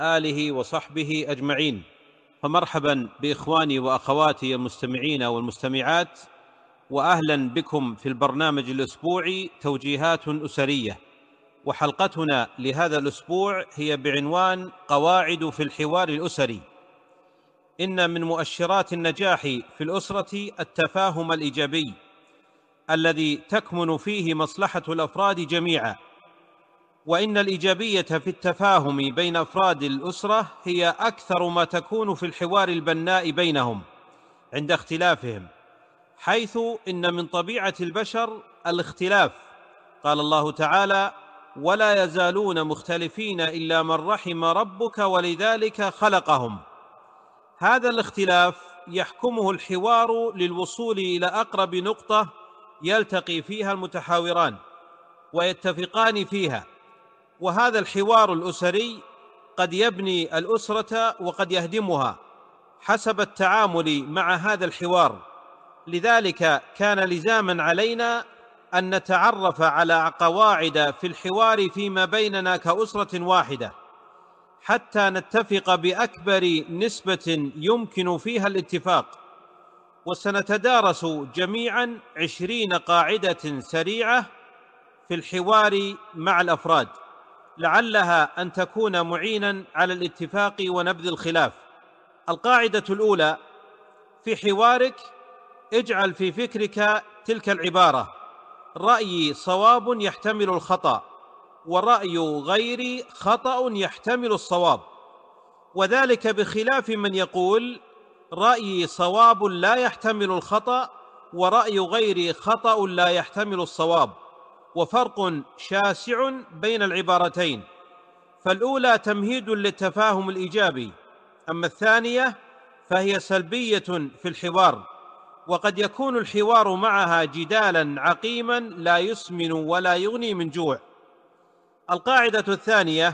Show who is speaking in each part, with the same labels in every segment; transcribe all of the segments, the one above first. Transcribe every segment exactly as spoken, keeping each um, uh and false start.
Speaker 1: آله وصحبه أجمعين. فمرحبا بإخواني وأخواتي المستمعين والمستمعات، وأهلا بكم في البرنامج الأسبوعي توجيهات أسرية. وحلقتنا لهذا الأسبوع هي بعنوان قواعد في الحوار الأسري. إن من مؤشرات النجاح في الأسرة التفاهم الإيجابي الذي تكمن فيه مصلحة الأفراد جميعا، وإن الإيجابية في التفاهم بين أفراد الأسرة هي أكثر ما تكون في الحوار البناء بينهم عند اختلافهم، حيث إن من طبيعة البشر الاختلاف. قال الله تعالى: ولا يزالون مختلفين إلا من رحم ربك ولذلك خلقهم. هذا الاختلاف يحكمه الحوار للوصول إلى أقرب نقطة يلتقي فيها المتحاوران ويتفقان فيها، وهذا الحوار الأسري قد يبني الأسرة وقد يهدمها حسب التعامل مع هذا الحوار. لذلك كان لزاما علينا أن نتعرف على قواعد في الحوار فيما بيننا كأسرة واحدة، حتى نتفق بأكبر نسبة يمكن فيها الاتفاق. وسنتدارس جميعا عشرين قاعدة سريعة في الحوار مع الأفراد، لعلها أن تكون معينا على الاتفاق ونبذ الخلاف. القاعدة الأولى: في حوارك اجعل في فكرك تلك العبارة: رأيي صواب يحتمل الخطأ، ورأي غيري خطأ يحتمل الصواب. وذلك بخلاف من يقول: رأيي صواب لا يحتمل الخطأ، ورأي غيري خطأ لا يحتمل الصواب. وفرق شاسع بين العبارتين، فالأولى تمهيد للتفاهم الإيجابي، أما الثانية فهي سلبية في الحوار، وقد يكون الحوار معها جدالا عقيما لا يسمن ولا يغني من جوع. القاعدة الثانية: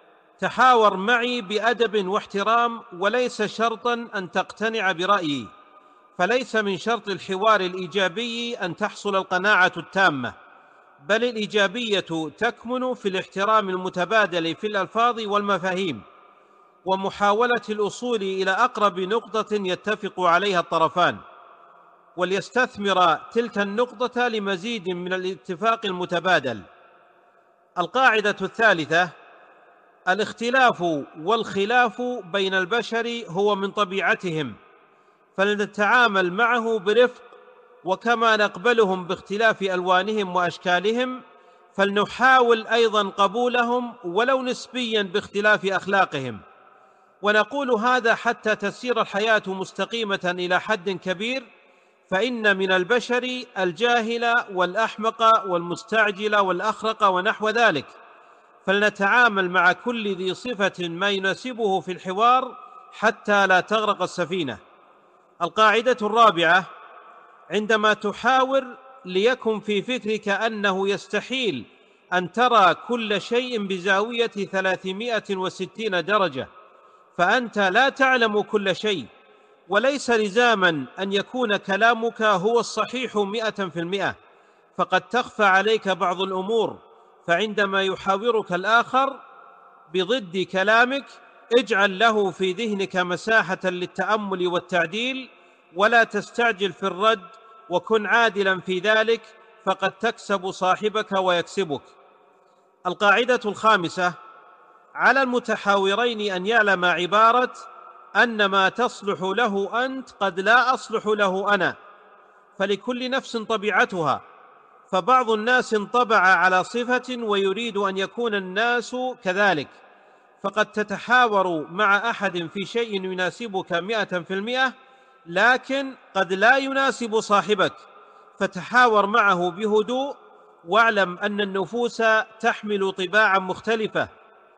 Speaker 1: تحاور معي بأدب واحترام، وليس شرطا أن تقتنع برأيي، فليس من شرط الحوار الإيجابي أن تحصل القناعة التامة، بل الإيجابية تكمن في الاحترام المتبادل في الألفاظ والمفاهيم، ومحاولة الوصول إلى أقرب نقطة يتفق عليها الطرفان، وليستثمر تلك النقطة لمزيد من الاتفاق المتبادل. القاعدة الثالثة: الاختلاف والخلاف بين البشر هو من طبيعتهم، فلنتعامل معه برفق، وكما نقبلهم باختلاف ألوانهم وأشكالهم فلنحاول أيضا قبولهم ولو نسبيا باختلاف أخلاقهم. ونقول هذا حتى تسير الحياة مستقيمة إلى حد كبير، فإن من البشر الجاهل والأحمق والمستعجل والأخرق ونحو ذلك، فلنتعامل مع كل ذي صفة ما يناسبه في الحوار حتى لا تغرق السفينة. القاعدة الرابعة: عندما تحاور ليكن في فكرك أنه يستحيل أن ترى كل شيء بزاوية ثلاثمائة وستين درجة، فأنت لا تعلم كل شيء، وليس لزاما أن يكون كلامك هو الصحيح مئة في المئة، فقد تخفى عليك بعض الأمور. فعندما يحاورك الآخر بضد كلامك اجعل له في ذهنك مساحة للتأمل والتعديل، ولا تستعجل في الرد، وكن عادلا في ذلك، فقد تكسب صاحبك ويكسبك. القاعدة الخامسة: على المتحاورين أن يعلم عبارة أن ما تصلح له أنت قد لا أصلح له أنا، فلكل نفس طبيعتها، فبعض الناس انطبع على صفة ويريد أن يكون الناس كذلك، فقد تتحاور مع أحد في شيء يناسبك مئة في المئة، لكن قد لا يناسب صاحبك، فتحاور معه بهدوء، واعلم أن النفوس تحمل طباعا مختلفة،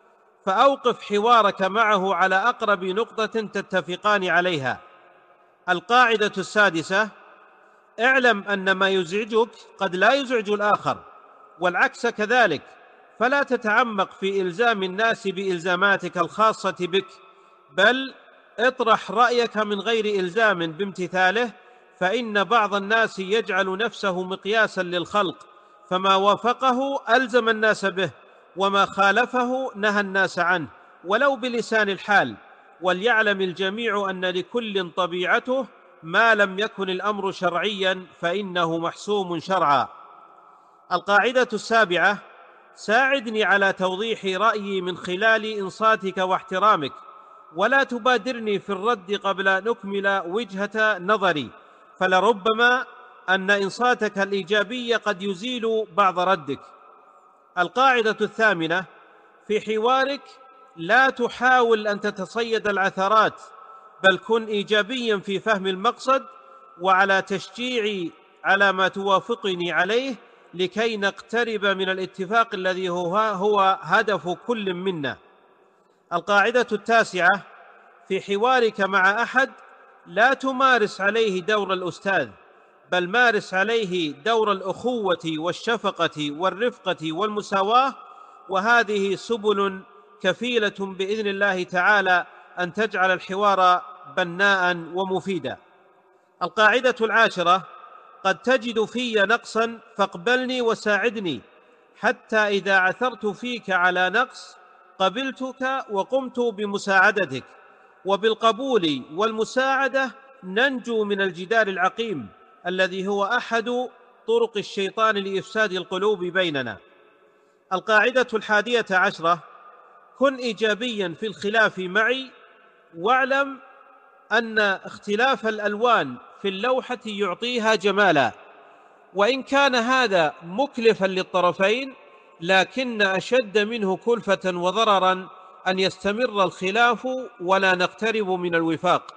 Speaker 1: فأوقف حوارك معه على أقرب نقطة تتفقان عليها. القاعدة السادسة: اعلم أن ما يزعجك قد لا يزعج الآخر، والعكس كذلك، فلا تتعمق في إلزام الناس بإلزاماتك الخاصة بك، بل اطرح رأيك من غير إلزام بامتثاله، فإن بعض الناس يجعل نفسه مقياسا للخلق، فما وافقه ألزم الناس به، وما خالفه نهى الناس عنه، ولو بلسان الحال، وليعلم الجميع أن لكل طبيعته، ما لم يكن الأمر شرعيا فإنه محسوم شرعا. القاعدة السابعة: ساعدني على توضيح رأيي من خلال إنصاتك واحترامك، ولا تبادرني في الرد قبل أن أكمل وجهة نظري، فلربما أن إنصاتك الإيجابي قد يزيل بعض ردك. القاعدة الثامنة: في حوارك لا تحاول أن تتصيد العثرات، بل كن إيجابيا في فهم المقصد وعلى تشجيعي على ما توافقني عليه، لكي نقترب من الاتفاق الذي هو, هو هدف كل منا. القاعدة التاسعة: في حوارك مع أحد لا تمارس عليه دور الأستاذ، بل مارس عليه دور الأخوة والشفقة والرفقة والمساواة، وهذه سبل كفيلة بإذن الله تعالى أن تجعل الحوار بناء ومفيدا. القاعدة العاشرة: قد تجد في نقصا فاقبلني وساعدني، حتى إذا عثرت فيك على نقص قبلتك وقمت بمساعدتك، وبالقبول والمساعدة ننجو من الجدال العقيم الذي هو أحد طرق الشيطان لإفساد القلوب بيننا. القاعدة الحادية عشرة: كن إيجابيا في الخلاف معي، واعلم أن اختلاف الألوان في اللوحة يعطيها جمالا، وإن كان هذا مكلفا للطرفين، لكن أشد منه كلفة وضررا أن يستمر الخلاف ولا نقترب من الوفاق.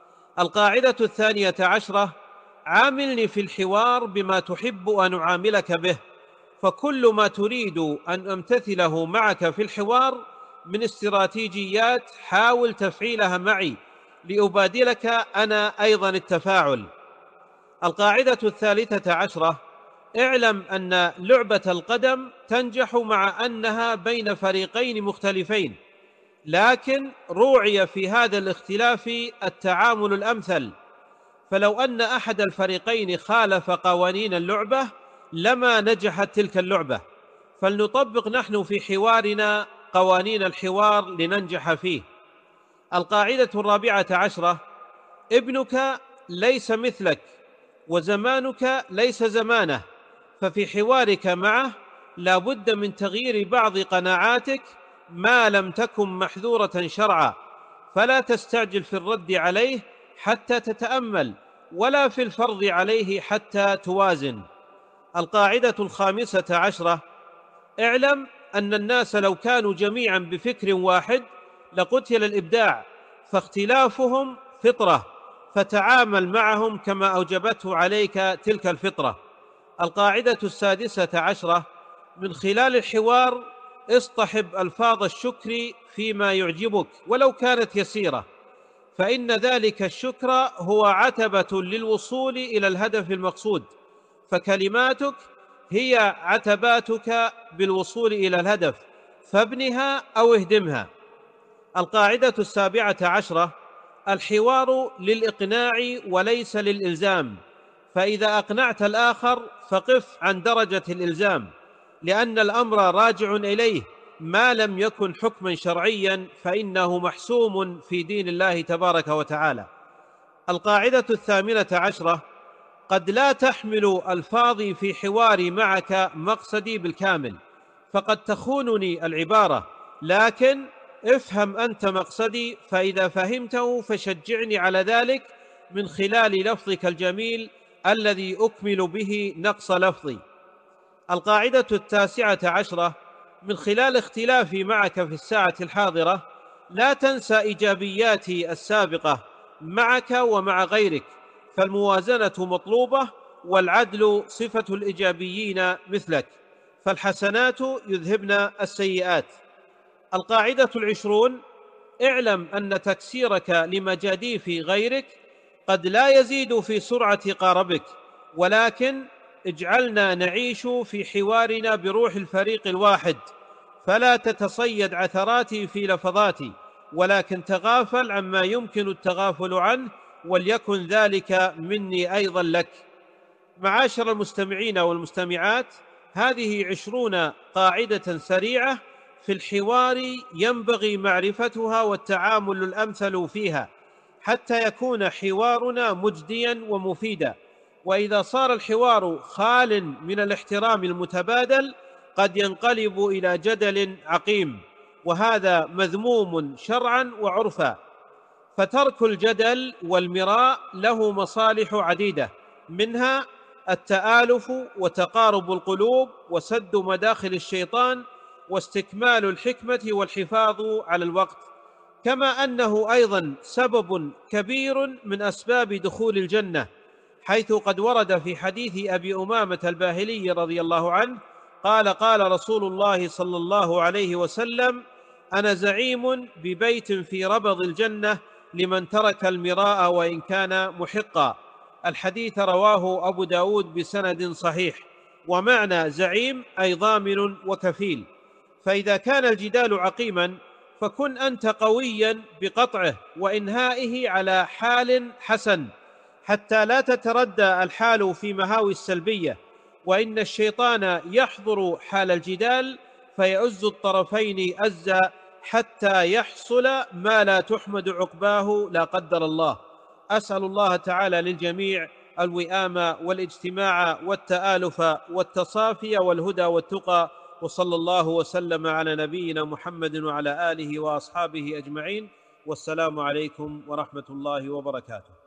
Speaker 1: القاعدة الثانية عشرة: عاملني في الحوار بما تحب أن أعاملك به، فكل ما تريد أن أمتثله معك في الحوار من استراتيجيات حاول تفعيلها معي لأبادلك أنا أيضا التفاعل. القاعدة الثالثة عشرة: اعلم أن لعبة القدم تنجح مع أنها بين فريقين مختلفين، لكن روعي في هذا الاختلاف التعامل الأمثل، فلو أن أحد الفريقين خالف قوانين اللعبة لما نجحت تلك اللعبة، فلنطبق نحن في حوارنا قوانين الحوار لننجح فيه. القاعدة الرابعة عشرة: ابنك ليس مثلك، وزمانك ليس زمانه، ففي حوارك معه لا بد من تغيير بعض قناعاتك ما لم تكن محذورة شرعا، فلا تستعجل في الرد عليه حتى تتأمل، ولا في الفرض عليه حتى توازن. القاعدة الخامسة عشرة: اعلم أن الناس لو كانوا جميعا بفكر واحد لقتل الإبداع، فاختلافهم فطرة، فتعامل معهم كما أوجبته عليك تلك الفطرة. القاعدة السادسة عشرة: من خلال الحوار اصطحب ألفاظ الشكر فيما يعجبك ولو كانت يسيرة، فإن ذلك الشكر هو عتبة للوصول إلى الهدف المقصود، فكلماتك هي عتباتك بالوصول إلى الهدف، فابنها أو اهدمها. القاعدة السابعة عشرة: الحوار للإقناع وليس للإلزام، فإذا أقنعت الآخر فقف عن درجة الإلزام، لأن الأمر راجع إليه، ما لم يكن حكما شرعيا فإنه محسوم في دين الله تبارك وتعالى. القاعدة الثامنة عشرة: قد لا تحمل ألفاظي في حواري معك مقصدي بالكامل، فقد تخونني العبارة، لكن افهم أنت مقصدي، فإذا فهمته فشجعني على ذلك من خلال لفظك الجميل الذي أكمل به نقص لفظي. القاعدة التاسعة عشرة: من خلال اختلافي معك في الساعة الحاضرة لا تنسى إيجابياتي السابقة معك ومع غيرك، فالموازنة مطلوبة، والعدل صفة الإيجابيين مثلك، فالحسنات يذهبن السيئات. القاعدة العشرون: اعلم أن تكسيرك لمجاديف غيرك قد لا يزيد في سرعة قاربك، ولكن اجعلنا نعيش في حوارنا بروح الفريق الواحد، فلا تتصيد عثراتي في لفظاتي، ولكن تغافل عما يمكن التغافل عنه، وليكن ذلك مني أيضا لك. معاشر المستمعين والمستمعات، هذه عشرون قاعدة سريعة في الحوار ينبغي معرفتها والتعامل الأمثل فيها حتى يكون حوارنا مجديا ومفيدا. وإذا صار الحوار خال من الاحترام المتبادل قد ينقلب إلى جدل عقيم، وهذا مذموم شرعا وعرفا. فترك الجدل والمراء له مصالح عديدة، منها التآلف وتقارب القلوب وسد مداخل الشيطان واستكمال الحكمة والحفاظ على الوقت، كما أنه أيضا سبب كبير من أسباب دخول الجنة، حيث قد ورد في حديث أبي أمامة الباهلي رضي الله عنه قال قال رسول الله صلى الله عليه وسلم: أنا زعيم ببيت في ربض الجنة لمن ترك المراء وإن كان محقا. الحديث رواه أبو داود بسند صحيح. ومعنى زعيم أي ضامن وكفيل. فإذا كان الجدال عقيما فكن أنت قويا بقطعه وإنهائه على حال حسن، حتى لا تتردى الحال في مهاوي السلبية، وإن الشيطان يحضر حال الجدال فيؤز الطرفين أزا حتى يحصل ما لا تحمد عقباه لا قدر الله. أسأل الله تعالى للجميع الوئام والاجتماع والتآلف والتصافي والهدى والتقى، وصلى الله وسلم على نبينا محمد وعلى آله وأصحابه أجمعين، والسلام عليكم ورحمة الله وبركاته.